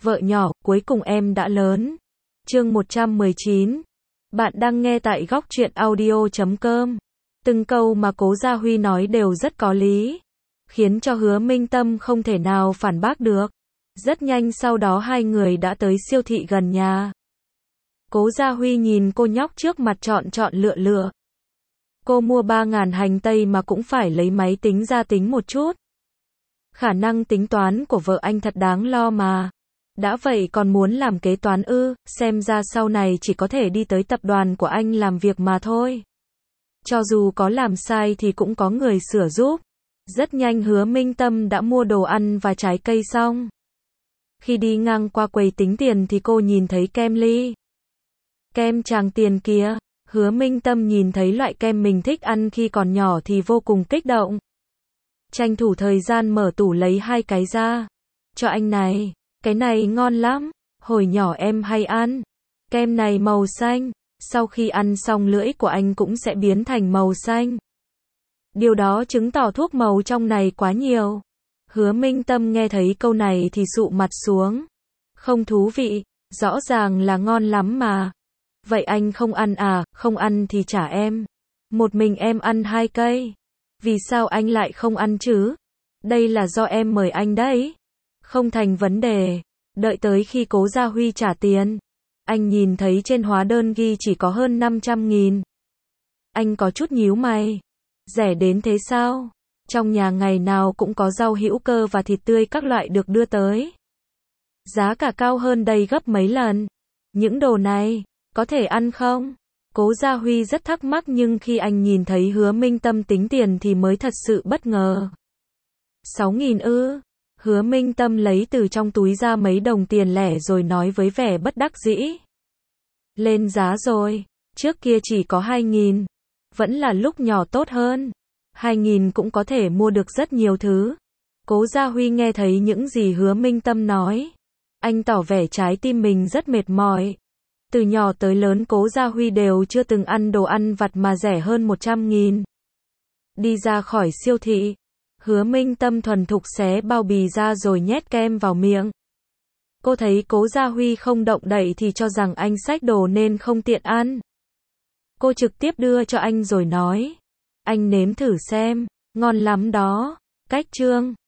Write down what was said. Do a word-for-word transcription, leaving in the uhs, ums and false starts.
Vợ nhỏ, cuối cùng em đã lớn. Chương một trăm mười chín. Bạn đang nghe tại góc truyện audio chấm com. Từng câu mà Cố Gia Huy nói đều rất có lý, khiến cho Hứa Minh Tâm không thể nào phản bác được. Rất nhanh sau đó hai người đã tới siêu thị gần nhà. Cố Gia Huy nhìn cô nhóc trước mặt chọn chọn lựa lựa. Cô mua ba ngàn hành tây mà cũng phải lấy máy tính ra tính một chút. Khả năng tính toán của vợ anh thật đáng lo mà. Đã vậy còn muốn làm kế toán ư, xem ra sau này chỉ có thể đi tới tập đoàn của anh làm việc mà thôi. Cho dù có làm sai thì cũng có người sửa giúp. Rất nhanh Hứa Minh Tâm đã mua đồ ăn và trái cây xong. Khi đi ngang qua quầy tính tiền thì cô nhìn thấy kem ly. Kem Tràng Tiền kia. Hứa Minh Tâm nhìn thấy loại kem mình thích ăn khi còn nhỏ thì vô cùng kích động. Tranh thủ thời gian mở tủ lấy hai cái ra. Cho anh này, cái này ngon lắm, hồi nhỏ em hay ăn. Kem này màu xanh, sau khi ăn xong lưỡi của anh cũng sẽ biến thành màu xanh. Điều đó chứng tỏ thuốc màu trong này quá nhiều. Hứa Minh Tâm nghe thấy câu này thì sụ mặt xuống. Không thú vị, rõ ràng là ngon lắm mà. Vậy anh không ăn à, không ăn thì trả em. Một mình em ăn hai cây. Vì sao anh lại không ăn chứ? Đây là do em mời anh đấy. Không thành vấn đề. Đợi tới khi Cố Gia Huy trả tiền. Anh nhìn thấy trên hóa đơn ghi chỉ có hơn năm trăm nghìn. Anh có chút nhíu mày. Rẻ đến thế sao? Trong nhà ngày nào cũng có rau hữu cơ và thịt tươi các loại được đưa tới. Giá cả cao hơn đây gấp mấy lần. Những đồ này, có thể ăn không? Cố Gia Huy rất thắc mắc nhưng khi anh nhìn thấy Hứa Minh Tâm tính tiền thì mới thật sự bất ngờ. Sáu nghìn ư? Hứa Minh Tâm lấy từ trong túi ra mấy đồng tiền lẻ rồi nói với vẻ bất đắc dĩ. Lên giá rồi, trước kia chỉ có hai nghìn. Vẫn là lúc nhỏ tốt hơn. Hai nghìn cũng có thể mua được rất nhiều thứ. Cố Gia Huy nghe thấy những gì Hứa Minh Tâm nói. Anh tỏ vẻ trái tim mình rất mệt mỏi. Từ nhỏ tới lớn Cố Gia Huy đều chưa từng ăn đồ ăn vặt mà rẻ hơn một trăm nghìn. Đi ra khỏi siêu thị. Hứa Minh Tâm thuần thục xé bao bì ra rồi nhét kem vào miệng. Cô thấy Cố Gia Huy không động đậy thì cho rằng anh xách đồ nên không tiện ăn. Cô trực tiếp đưa cho anh rồi nói. Anh nếm thử xem, ngon lắm đó. Cách chương